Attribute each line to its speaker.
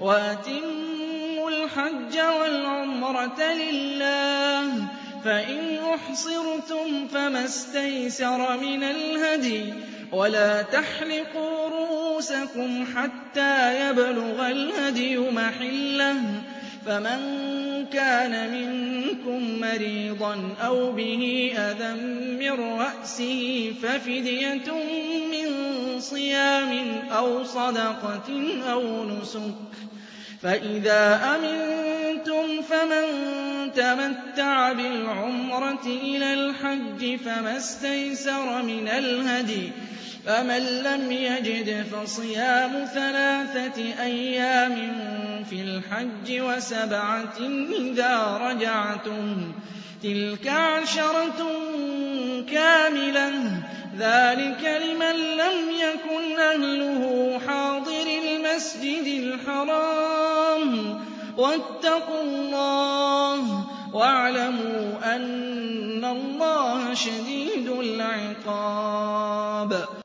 Speaker 1: وَأَتِمُّوا الْحَجَّ وَالْعُمْرَةَ لِلَّهِ ۚ فَإِنْ أُحْصِرْتُمْ فَمَا اسْتَيْسَرَ مِنَ الْهَدْيِ ۖ وَلَا تَحْلِقُوا رُءُوسَكُمْ حَتَّىٰ يَبْلُغَ الْهَدْيُ مَحِلَّهُ ۚ فَمَن كَانَ مِنكُم مَّرِيضًا أَوْ بِهِ أَذًى مِّن رَّأْسِهِ فَفِدْيَةٌ مِّن صِيَامٍ أَوْ صَدَقَةٍ أَوْ نُسُكٍ ۚ فَإِذَا أَمِنتُمْ فَمَن تَمَتَّعَ بِالْعُمْرَةِ إِلَى الْحَجِّ فَمَا اسْتَيْسَرَ مِنَ الْهَدْيِ ۚ فَمَن لَّمْ يَجِدْ فَصِيَامُ 3 أيام في الْحَجِّ وَسَبْعَةٍ إِذَا رَجَعْتُمْ ۗ تِلْكَ 10 كَامِلَةٌ ۗ ذَٰلِكَ لِمَن لَّمْ يَكُنْ أَهْلُهُ حَاضِرِي الْمَسْجِدِ الْحَرَامِ ۚ وَاتَّقُوا اللَّهَ وَاعْلَمُوا أَنَّ اللَّهَ شَدِيدُ الْعِقَابِ